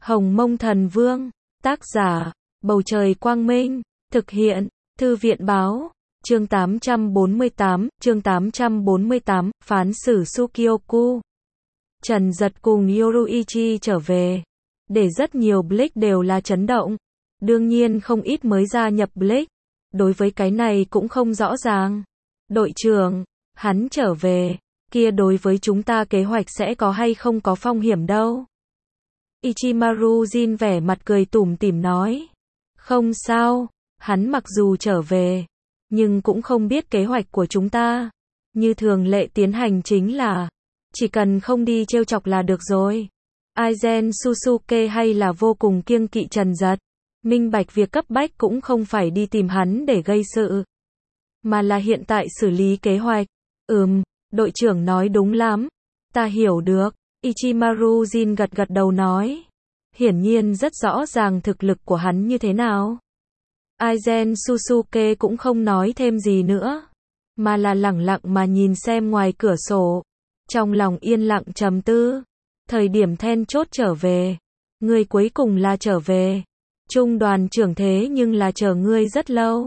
Hồng Mông Thần Vương, tác giả, Bầu Trời Quang Minh, thực hiện, Thư viện Báo, chương 848, phán xử Sukyoku. Trần Dật cùng Yoruichi trở về, để rất nhiều Bleach đều là chấn động. Đương nhiên không ít mới gia nhập Bleach, đối với cái này cũng không rõ ràng. Đội trưởng, hắn trở về, kia đối với chúng ta kế hoạch sẽ có hay không có phong hiểm đâu. Ichimaru Jin vẻ mặt cười tủm tỉm nói. Không sao, hắn mặc dù trở về, nhưng cũng không biết kế hoạch của chúng ta. Như thường lệ tiến hành chính là, chỉ cần không đi trêu chọc là được rồi. Aizen Susuke hay là vô cùng kiêng kỵ Trần Dật, minh bạch việc cấp bách cũng không phải đi tìm hắn để gây sự, mà là hiện tại xử lý kế hoạch. Đội trưởng nói đúng lắm, ta hiểu được. Ichimaru Jin gật gật đầu nói. Hiển nhiên rất rõ ràng thực lực của hắn như thế nào. Aizen Susuke cũng không nói thêm gì nữa, mà là lẳng lặng mà nhìn xem ngoài cửa sổ, trong lòng yên lặng trầm tư. Thời điểm then chốt trở về, ngươi cuối cùng là trở về. Trung đoàn trưởng thế nhưng là chờ ngươi rất lâu.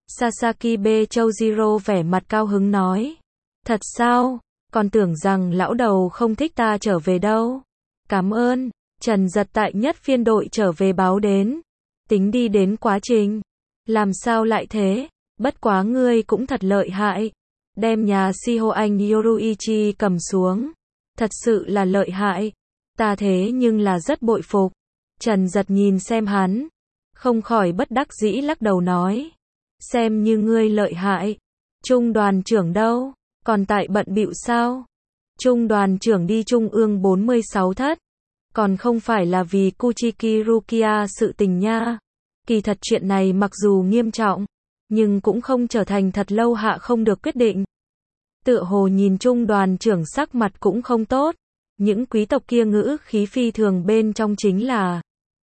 Sasakibe Choujiro vẻ mặt cao hứng nói. Thật sao? Còn tưởng rằng lão đầu không thích ta trở về đâu. Cảm ơn. Trần Dật tại nhất phiên đội trở về báo đến. Tính đi đến quá trình, làm sao lại thế? Bất quá ngươi cũng thật lợi hại. Đem nhà Shiho anh Yoruichi cầm xuống. Thật sự là lợi hại. Ta thế nhưng là rất bội phục. Trần Dật nhìn xem hắn, không khỏi bất đắc dĩ lắc đầu nói. Xem như ngươi lợi hại. Trung đoàn trưởng đâu? Còn tại bận bịu sao? Trung đoàn trưởng đi Trung ương 46 thất. Còn không phải là vì Kuchiki Rukia sự tình nha. Kỳ thật chuyện này mặc dù nghiêm trọng, nhưng cũng không trở thành thật lâu hạ không được quyết định. Tựa hồ nhìn Trung đoàn trưởng sắc mặt cũng không tốt. Những quý tộc kia ngữ khí phi thường bên trong chính là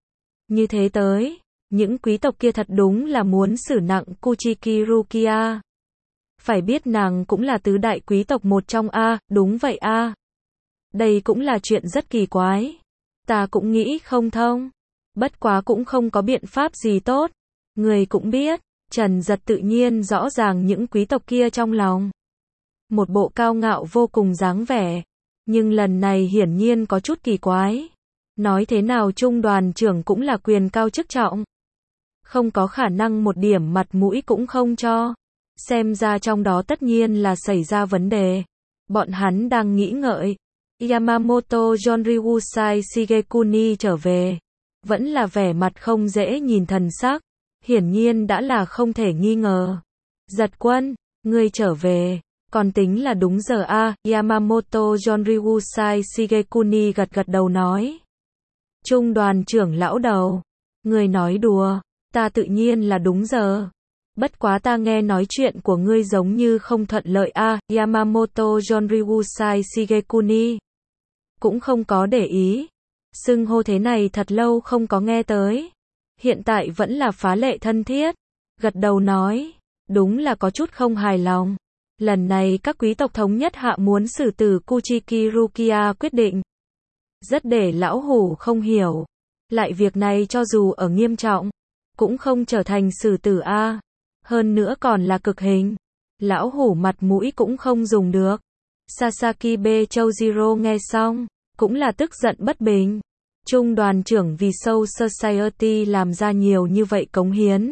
như thế tới. Những quý tộc kia thật đúng là muốn xử nặng Kuchiki Rukia. Phải biết nàng cũng là tứ đại quý tộc một trong a, đúng vậy a. Đây cũng là chuyện rất kỳ quái. Ta cũng nghĩ không thông. Bất quá cũng không có biện pháp gì tốt. Người cũng biết, Trần Dật tự nhiên rõ ràng những quý tộc kia trong lòng. Một bộ cao ngạo vô cùng dáng vẻ. Nhưng lần này hiển nhiên có chút kỳ quái. Nói thế nào trung đoàn trưởng cũng là quyền cao chức trọng. Không có khả năng một điểm mặt mũi cũng không cho. Xem ra trong đó tất nhiên là xảy ra vấn đề. Bọn hắn đang nghĩ ngợi. Yamamoto Yonryusai Shigekuni trở về. Vẫn là vẻ mặt không dễ nhìn thần sắc. Hiển nhiên đã là không thể nghi ngờ. Giật quân, ngươi trở về. Còn tính là đúng giờ a. Yamamoto Yonryusai Shigekuni gật gật đầu nói. Trung đoàn trưởng lão đầu. Ngươi nói đùa. Ta tự nhiên là đúng giờ. Bất quá ta nghe nói chuyện của ngươi giống như không thuận lợi a. Yamamoto Yonryusai Shigekuni cũng không có để ý. Xưng hô thế này thật lâu không có nghe tới. Hiện tại vẫn là phá lệ thân thiết. Gật đầu nói. Đúng là có chút không hài lòng. Lần này các quý tộc thống nhất hạ muốn xử tử Kuchiki Rukia quyết định. Rất để lão hủ không hiểu. Lại việc này cho dù ở nghiêm trọng, cũng không trở thành xử tử a. Hơn nữa còn là cực hình. Lão hủ mặt mũi cũng không dùng được. Sasakibe Choujiro nghe xong, cũng là tức giận bất bình. Trung đoàn trưởng vì Soul Society làm ra nhiều như vậy cống hiến.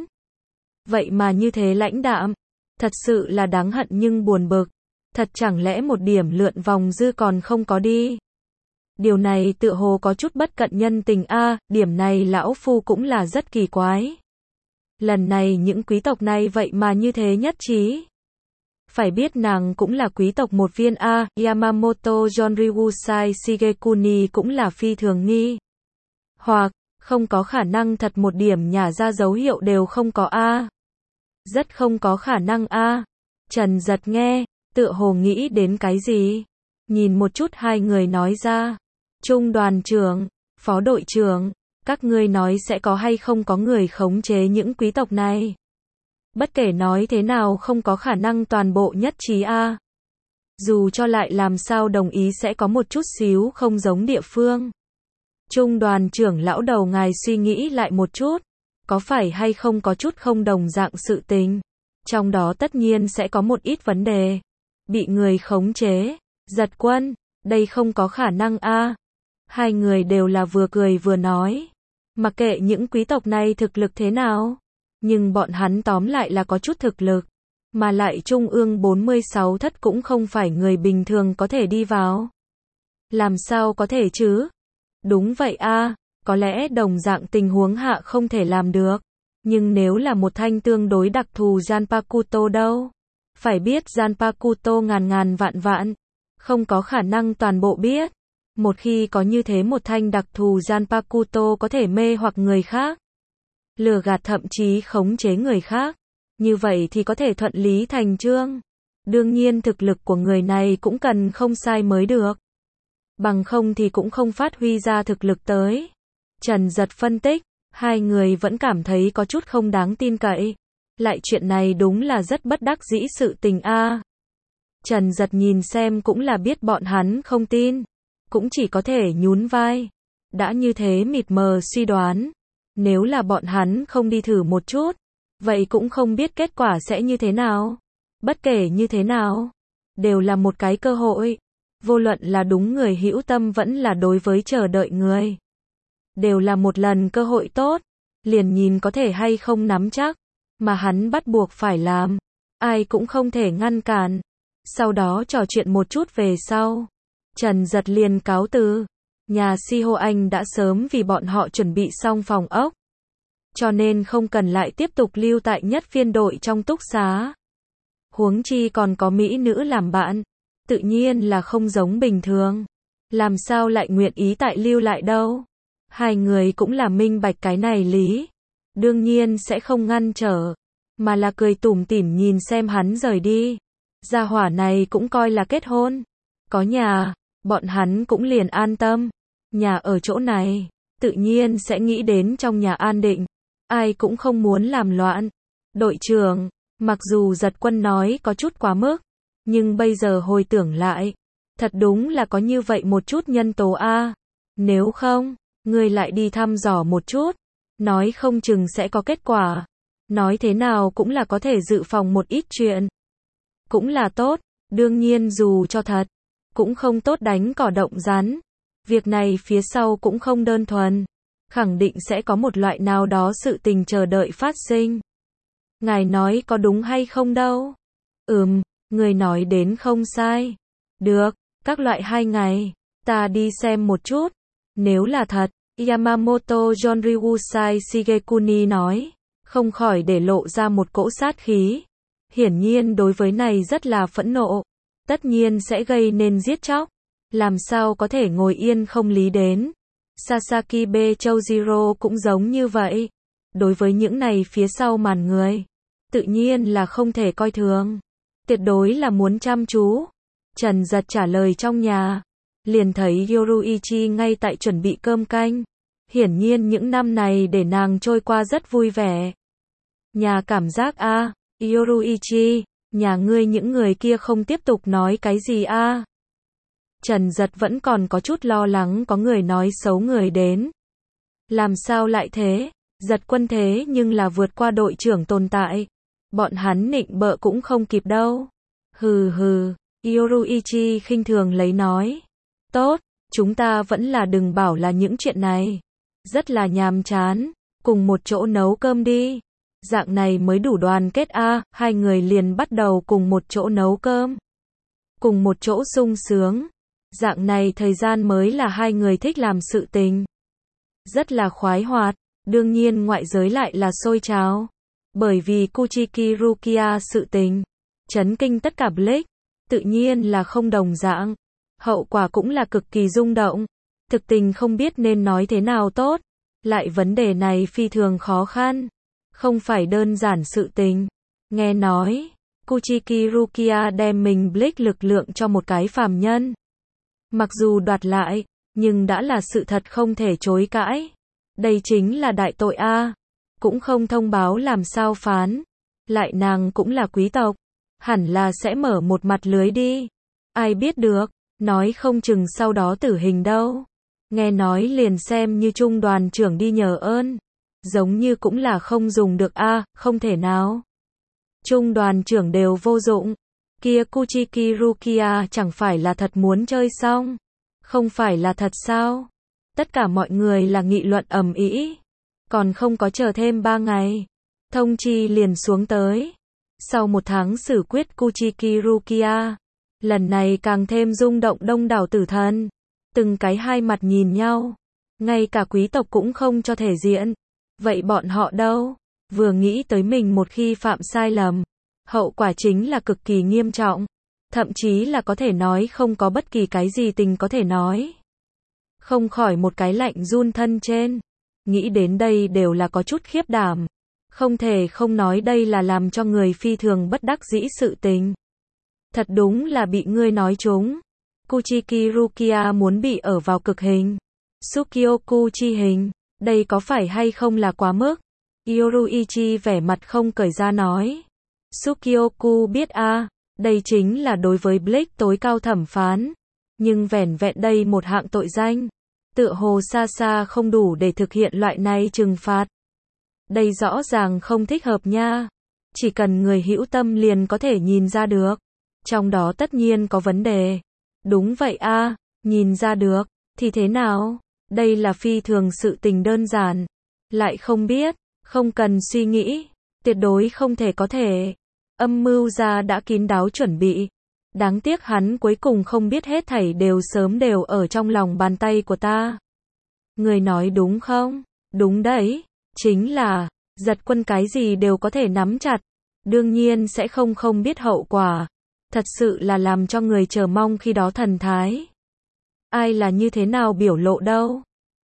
Vậy mà như thế lãnh đạm. Thật sự là đáng hận nhưng buồn bực. Thật chẳng lẽ một điểm lượn vòng dư còn không có đi. Điều này tựa hồ có chút bất cận nhân tình a. Điểm này lão phu cũng là rất kỳ quái. Lần này những quý tộc này vậy mà như thế nhất trí. Phải biết nàng cũng là quý tộc một viên a. Yamamoto Yonryusai Shigekuni cũng là phi thường nghi. Hoặc, không có khả năng thật một điểm nhả ra dấu hiệu đều không có a. Rất không có khả năng a. Trần Dật nghe, tựa hồ nghĩ đến cái gì. Nhìn một chút hai người nói ra. Trung đoàn trưởng, phó đội trưởng, các ngươi nói sẽ có hay không có người khống chế những quý tộc này. Bất kể nói thế nào không có khả năng toàn bộ nhất trí a. Dù cho lại làm sao đồng ý sẽ có một chút xíu không giống địa phương. Trung đoàn trưởng lão đầu ngài suy nghĩ lại một chút, có phải hay không có chút không đồng dạng sự tình. Trong đó tất nhiên sẽ có một ít vấn đề. Bị người khống chế. Giật Quân, đây không có khả năng a. Hai người đều là vừa cười vừa nói. Mặc kệ những quý tộc này thực lực thế nào, nhưng bọn hắn tóm lại là có chút thực lực. Mà lại Trung ương 46 thất cũng không phải người bình thường có thể đi vào. Làm sao có thể chứ? Đúng vậy a, có lẽ đồng dạng tình huống hạ không thể làm được. Nhưng nếu là một thanh tương đối đặc thù Zanpakuto đâu? Phải biết Zanpakuto ngàn vạn, không có khả năng toàn bộ biết. Một khi có như thế một thanh đặc thù Zanpakuto có thể mê hoặc người khác, lừa gạt thậm chí khống chế người khác, như vậy thì có thể thuận lý thành chương. Đương nhiên thực lực của người này cũng cần không sai mới được. Bằng không thì cũng không phát huy ra thực lực tới. Trần Giật phân tích, hai người vẫn cảm thấy có chút không đáng tin cậy. Lại chuyện này đúng là rất bất đắc dĩ sự tình a. Trần Giật nhìn xem cũng là biết bọn hắn không tin, cũng chỉ có thể nhún vai. Đã như thế mịt mờ suy đoán, nếu là bọn hắn không đi thử một chút, vậy cũng không biết kết quả sẽ như thế nào. Bất kể như thế nào, đều là một cái cơ hội. Vô luận là đúng người hữu tâm vẫn là đối với chờ đợi người, đều là một lần cơ hội tốt, liền nhìn có thể hay không nắm chắc, mà hắn bắt buộc phải làm, ai cũng không thể ngăn cản. Sau đó trò chuyện một chút về sau, Trần Giật liền cáo từ. Nhà Siho Anh đã sớm vì bọn họ chuẩn bị xong phòng ốc, cho nên không cần lại tiếp tục lưu tại nhất phiên đội trong túc xá. Huống chi còn có mỹ nữ làm bạn, tự nhiên là không giống bình thường. Làm sao lại nguyện ý tại lưu lại đâu? Hai người cũng là minh bạch cái này lý, đương nhiên sẽ không ngăn trở, mà là cười tủm tỉm nhìn xem hắn rời đi. Gia hỏa này cũng coi là kết hôn, có nhà, bọn hắn cũng liền an tâm. Nhà ở chỗ này, tự nhiên sẽ nghĩ đến trong nhà an định, ai cũng không muốn làm loạn. Đội trưởng, mặc dù Giật Quân nói có chút quá mức, nhưng bây giờ hồi tưởng lại, thật đúng là có như vậy một chút nhân tố a. Nếu không, ngươi lại đi thăm dò một chút, nói không chừng sẽ có kết quả. Nói thế nào cũng là có thể dự phòng một ít chuyện. Cũng là tốt, đương nhiên dù cho thật, cũng không tốt đánh cỏ động rắn. Việc này phía sau cũng không đơn thuần, khẳng định sẽ có một loại nào đó sự tình chờ đợi phát sinh. Ngài nói có đúng hay không đâu? Người nói đến không sai. Được, các loại 2 ngày, ta đi xem một chút. Nếu là thật, Yamamoto Jonryusai Shigekuni nói, không khỏi để lộ ra một cỗ sát khí. Hiển nhiên đối với này rất là phẫn nộ, tất nhiên sẽ gây nên giết chóc. Làm sao có thể ngồi yên không lý đến. Sasaki B. Choujiro cũng giống như vậy. Đối với những này phía sau màn người, tự nhiên là không thể coi thường, tuyệt đối là muốn chăm chú. Trần Giật trả lời trong nhà, liền thấy Yoruichi ngay tại chuẩn bị cơm canh. Hiển nhiên những năm này để nàng trôi qua rất vui vẻ. Nhà cảm giác a, Yoruichi, nhà ngươi những người kia không tiếp tục nói cái gì a? Trần Giật vẫn còn có chút lo lắng có người nói xấu người đến. Làm sao lại thế? Giật Quân thế nhưng là vượt qua đội trưởng tồn tại. Bọn hắn nịnh bợ cũng không kịp đâu. Hừ, Yoruichi khinh thường lấy nói. Tốt, chúng ta vẫn là đừng bảo là những chuyện này. Rất là nhàm chán, cùng một chỗ nấu cơm đi. Dạng này mới đủ đoàn kết a. Hai người liền bắt đầu cùng một chỗ nấu cơm, cùng một chỗ sung sướng. Dạng này thời gian mới là hai người thích làm sự tình. Rất là khoái hoạt, đương nhiên ngoại giới lại là sôi trào. Bởi vì Kuchiki Rukia sự tình, chấn kinh tất cả Blake, tự nhiên là không đồng dạng. Hậu quả cũng là cực kỳ rung động. Thực tình không biết nên nói thế nào tốt. Lại vấn đề này phi thường khó khăn, không phải đơn giản sự tình. Nghe nói, Kuchiki Rukia đem mình Blake lực lượng cho một cái phàm nhân. Mặc dù đoạt lại, nhưng đã là sự thật không thể chối cãi. Đây chính là đại tội a. Cũng không thông báo làm sao phán. Lại nàng cũng là quý tộc, hẳn là sẽ mở một mặt lưới đi. Ai biết được, nói không chừng sau đó tử hình đâu. Nghe nói liền xem như trung đoàn trưởng đi nhờ ơn. Giống như cũng là không dùng được a, không thể nào. Trung đoàn trưởng đều vô dụng. Kia Kuchiki Rukia chẳng phải là thật muốn chơi xong. Không phải là thật sao? Tất cả mọi người là nghị luận ầm ĩ. Còn không có chờ thêm 3 ngày. Thông chi liền xuống tới. Sau 1 tháng xử quyết Kuchiki Rukia. Lần này càng thêm rung động đông đảo tử thần. Từng cái hai mặt nhìn nhau. Ngay cả quý tộc cũng không cho thể diện. Vậy bọn họ đâu? Vừa nghĩ tới mình một khi phạm sai lầm. Hậu quả chính là cực kỳ nghiêm trọng. Thậm chí là có thể nói không có bất kỳ cái gì tình có thể nói. Không khỏi một cái lạnh run thân trên. Nghĩ đến đây đều là có chút khiếp đảm. Không thể không nói đây là làm cho người phi thường bất đắc dĩ sự tình. Thật đúng là bị ngươi nói trúng. Kuchiki Rukia muốn bị ở vào cực hình. Tsukioku chi hình. Đây có phải hay không là quá mức? Yoruichi vẻ mặt không cởi ra nói. Tsukioku biết a, đây chính là đối với Blake tối cao thẩm phán. Nhưng vẻn vẹn đây một hạng tội danh. Tựa hồ xa xa không đủ để thực hiện loại này trừng phạt. Đây rõ ràng không thích hợp nha. Chỉ cần người hữu tâm liền có thể nhìn ra được. Trong đó tất nhiên có vấn đề. Đúng vậy a, nhìn ra được, thì thế nào? Đây là phi thường sự tình đơn giản. Lại không biết, không cần suy nghĩ. Tuyệt đối không thể có thể. Âm mưu gia đã kín đáo chuẩn bị. Đáng tiếc hắn cuối cùng không biết hết thảy đều sớm đều ở trong lòng bàn tay của ta. Người nói đúng không? Đúng đấy. Chính là, giật quân cái gì đều có thể nắm chặt. Đương nhiên sẽ không biết hậu quả. Thật sự là làm cho người chờ mong khi đó thần thái. Ai là như thế nào biểu lộ đâu?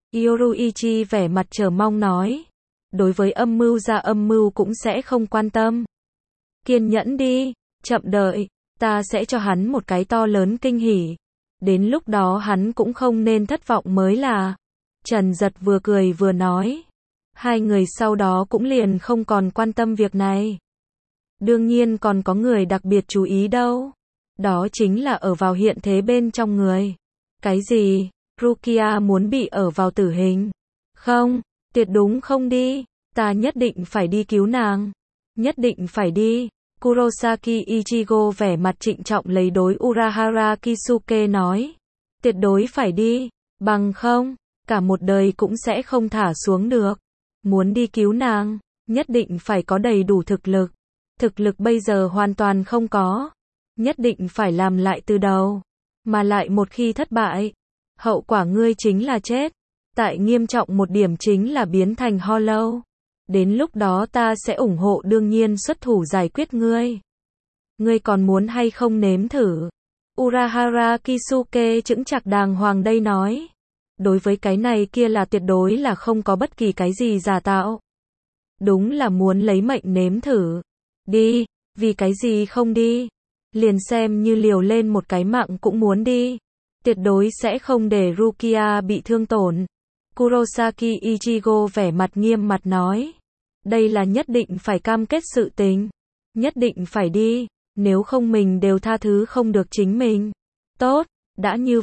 Yoruichi vẻ mặt chờ mong nói. Đối với âm mưu cũng sẽ không quan tâm. Kiên nhẫn đi, chậm đợi, ta sẽ cho hắn một cái to lớn kinh hỉ. Đến lúc đó hắn cũng không nên thất vọng mới là. Trần Giật vừa cười vừa nói. Hai người sau đó cũng liền không còn quan tâm việc này. Đương nhiên còn có người đặc biệt chú ý đâu. Đó chính là ở vào hiện thế bên trong người. Cái gì? Rukia muốn bị ở vào tử hình? Không, tuyệt đúng không đi. Ta nhất định phải đi cứu nàng. Nhất định phải đi. Kurosaki Ichigo vẻ mặt trịnh trọng lấy đối Urahara Kisuke nói. Tuyệt đối phải đi. Bằng không, cả một đời cũng sẽ không thả xuống được. Muốn đi cứu nàng, nhất định phải có đầy đủ thực lực. Thực lực bây giờ hoàn toàn không có. Nhất định phải làm lại từ đầu. Mà lại một khi thất bại, hậu quả ngươi chính là chết. Tại nghiêm trọng một điểm chính là biến thành Hollow. Đến lúc đó ta sẽ ủng hộ đương nhiên xuất thủ giải quyết ngươi. Ngươi còn muốn hay không nếm thử? Urahara Kisuke chững chạc đàng hoàng đây nói. Đối với cái này kia là tuyệt đối là không có bất kỳ cái gì giả tạo. Đúng là muốn lấy mệnh nếm thử. Đi, vì cái gì không đi? Liền xem như liều lên một cái mạng cũng muốn đi. Tuyệt đối sẽ không để Rukia bị thương tổn. Kurosaki Ichigo vẻ mặt nghiêm mặt nói. Đây là nhất định phải cam kết sự tình. Nhất định phải đi. Nếu không mình đều tha thứ không được chính mình. Tốt, đã như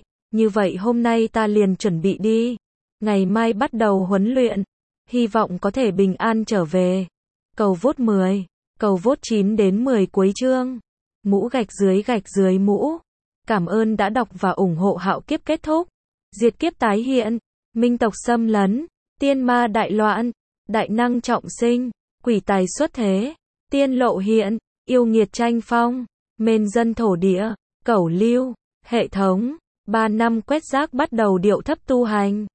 vậy hôm nay ta liền chuẩn bị đi. Ngày mai bắt đầu huấn luyện. Hy vọng có thể bình an trở về. Cầu vote 10. Cầu vote 9 đến 10 cuối chương. Mũ gạch dưới mũ. Cảm ơn đã đọc và ủng hộ Hạo Kiếp kết thúc. Diệt kiếp tái hiện. Minh tộc xâm lấn. Tiên ma đại loạn. Đại năng trọng sinh. Quỷ tài xuất thế. Tiên lộ hiện. Yêu nghiệt tranh phong. Mên dân thổ địa. Cẩu lưu. Hệ thống. 3 năm quét rác bắt đầu điệu thấp tu hành.